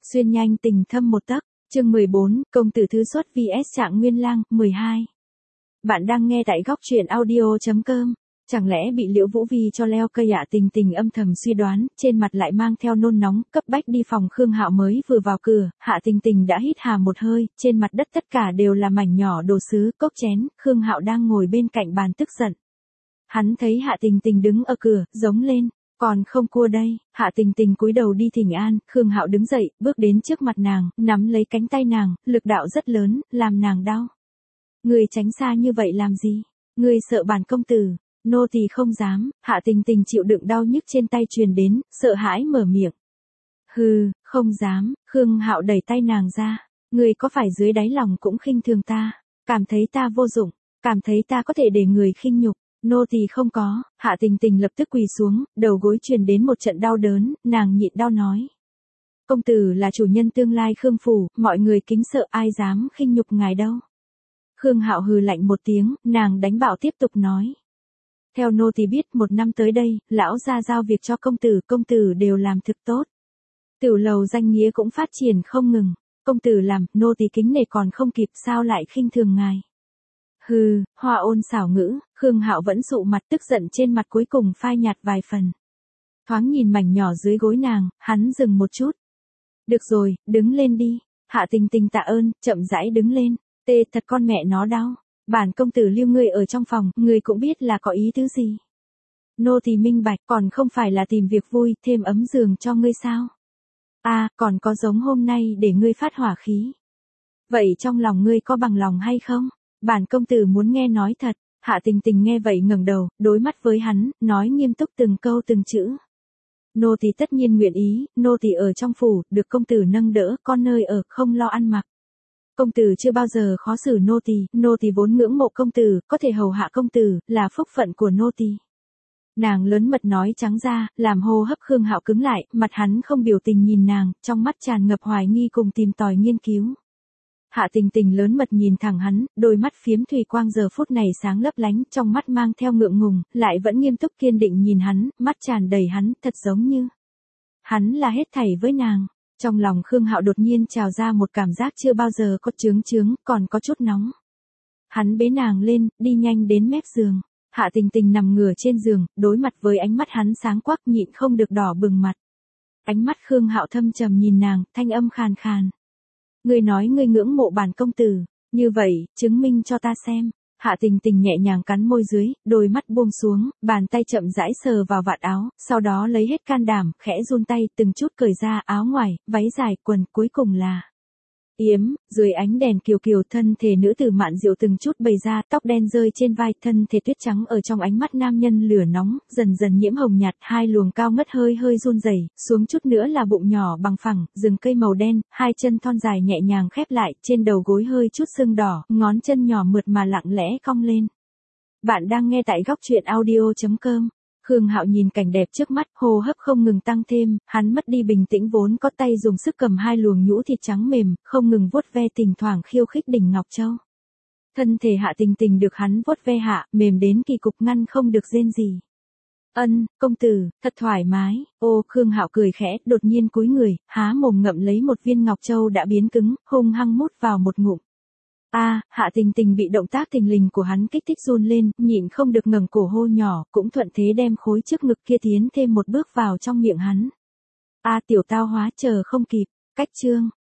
Xuyên nhanh tình thâm một tấc, chương 14, công tử thứ xuất vs Trạng Nguyên Lang, 12. Bạn đang nghe tại góc truyện audio.com. Chẳng lẽ bị Liễu Vũ Vi cho leo cây ạ? Tình tình âm thầm suy đoán, trên mặt lại mang theo nôn nóng, cấp bách đi phòng Khương Hạo mới vừa vào cửa, Hạ Tình Tình đã hít hà một hơi, trên mặt đất tất cả đều là mảnh nhỏ đồ sứ, cốc chén, Khương Hạo đang ngồi bên cạnh bàn tức giận. Hắn thấy Hạ Tình Tình đứng ở cửa, giống lên, còn không cua đây. Hạ Tình Tình cúi đầu đi thỉnh an, Khương Hạo đứng dậy, bước đến trước mặt nàng, nắm lấy cánh tay nàng, lực đạo rất lớn, làm nàng đau. Ngươi tránh xa như vậy làm gì? Ngươi sợ bản công tử? Nô tỳ không dám. Hạ Tình Tình chịu đựng đau nhức trên tay truyền đến, sợ hãi mở miệng. Hừ, không dám. Khương Hạo đẩy tay nàng ra. Ngươi có phải dưới đáy lòng cũng khinh thường ta, cảm thấy ta vô dụng, cảm thấy ta có thể để người khinh nhục? Nô tỳ không có. Hạ Tình Tình lập tức quỳ xuống, đầu gối truyền đến một trận đau đớn, nàng nhịn đau nói. Công tử là chủ nhân tương lai Khương phủ, mọi người kính sợ, ai dám khinh nhục ngài đâu. Khương Hạo hừ lạnh một tiếng, nàng đánh bạo tiếp tục nói. Theo nô tỳ biết, một năm tới đây, lão gia giao việc cho công tử đều làm thực tốt. Tiểu lầu danh nghĩa cũng phát triển không ngừng, công tử làm, nô tỳ kính nể còn không kịp, sao lại khinh thường ngài. Hừ, hoa ôn xảo ngữ, Khương Hạo vẫn sụ mặt, tức giận trên mặt cuối cùng phai nhạt vài phần. Thoáng nhìn mảnh nhỏ dưới gối nàng, hắn dừng một chút. Được rồi, đứng lên đi. Hạ Tình Tình tạ ơn, chậm rãi đứng lên. Tê thật con mẹ nó đau. Bản công tử lưu ngươi ở trong phòng, ngươi cũng biết là có ý tứ gì. Nô tỳ minh bạch, còn không phải là tìm việc vui, thêm ấm giường cho ngươi sao? À, còn có giống hôm nay để ngươi phát hỏa khí. Vậy trong lòng ngươi có bằng lòng hay không? Bản công tử muốn nghe nói thật. Hạ Tình Tình nghe vậy ngẩng đầu, đối mắt với hắn, nói nghiêm túc từng câu từng chữ. Nô tỳ tất nhiên nguyện ý, nô tỳ ở trong phủ, được công tử nâng đỡ, con nơi ở, không lo ăn mặc. Công tử chưa bao giờ khó xử nô tỳ vốn ngưỡng mộ công tử, có thể hầu hạ công tử, là phúc phận của nô tỳ. Nàng lớn mật nói trắng ra, làm hô hấp Khương Hạo cứng lại, mặt hắn không biểu tình nhìn nàng, trong mắt tràn ngập hoài nghi cùng tìm tòi nghiên cứu. Hạ Tình Tình lớn mật nhìn thẳng hắn, đôi mắt phiếm thủy quang giờ phút này sáng lấp lánh, trong mắt mang theo ngượng ngùng, lại vẫn nghiêm túc kiên định nhìn hắn, mắt tràn đầy hắn, thật giống như hắn là hết thảy với nàng. Trong lòng Khương Hạo đột nhiên trào ra một cảm giác chưa bao giờ có, chướng, còn có chút nóng. Hắn bế nàng lên, đi nhanh đến mép giường. Hạ Tình Tình nằm ngửa trên giường, đối mặt với ánh mắt hắn sáng quắc, nhịn không được đỏ bừng mặt. Ánh mắt Khương Hạo thâm trầm nhìn nàng, thanh âm khàn khàn. Ngươi nói ngươi ngưỡng mộ bản công tử, như vậy, chứng minh cho ta xem. Hạ Tình Tình nhẹ nhàng cắn môi dưới, đôi mắt buông xuống, bàn tay chậm rãi sờ vào vạt áo, sau đó lấy hết can đảm, khẽ run tay, từng chút cởi ra áo ngoài, váy dài, quần, cuối cùng là yếm. Dưới ánh đèn kiều kiều, thân thể nữ tử mạn diệu từng chút bày ra, tóc đen rơi trên vai, thân thể tuyết trắng ở trong ánh mắt nam nhân lửa nóng, dần dần nhiễm hồng nhạt, hai luồng cao ngất hơi hơi run rẩy, xuống chút nữa là bụng nhỏ bằng phẳng, rừng cây màu đen, hai chân thon dài nhẹ nhàng khép lại, trên đầu gối hơi chút sưng đỏ, ngón chân nhỏ mượt mà lặng lẽ cong lên. Bạn đang nghe tại góc truyện audio.com. Khương Hạo nhìn cảnh đẹp trước mắt, hô hấp không ngừng tăng thêm, hắn mất đi bình tĩnh vốn có, tay dùng sức cầm hai luồng nhũ thịt trắng mềm, không ngừng vuốt ve, thỉnh thoảng khiêu khích đỉnh Ngọc Châu. Thân thể Hạ Tình Tình được hắn vuốt ve hạ, mềm đến kỳ cục, ngăn không được rên gì. Ân, công tử, thật thoải mái. Ô, Khương Hạo cười khẽ, đột nhiên cúi người, há mồm ngậm lấy một viên Ngọc Châu đã biến cứng, hung hăng mút vào một ngụm. Hạ Tình Tình bị động tác thình lình của hắn kích thích run lên, nhịn không được ngẩng cổ hô nhỏ, cũng thuận thế đem khối trước ngực kia tiến thêm một bước vào trong miệng hắn. Tiểu tao hóa, chờ không kịp. Cách chương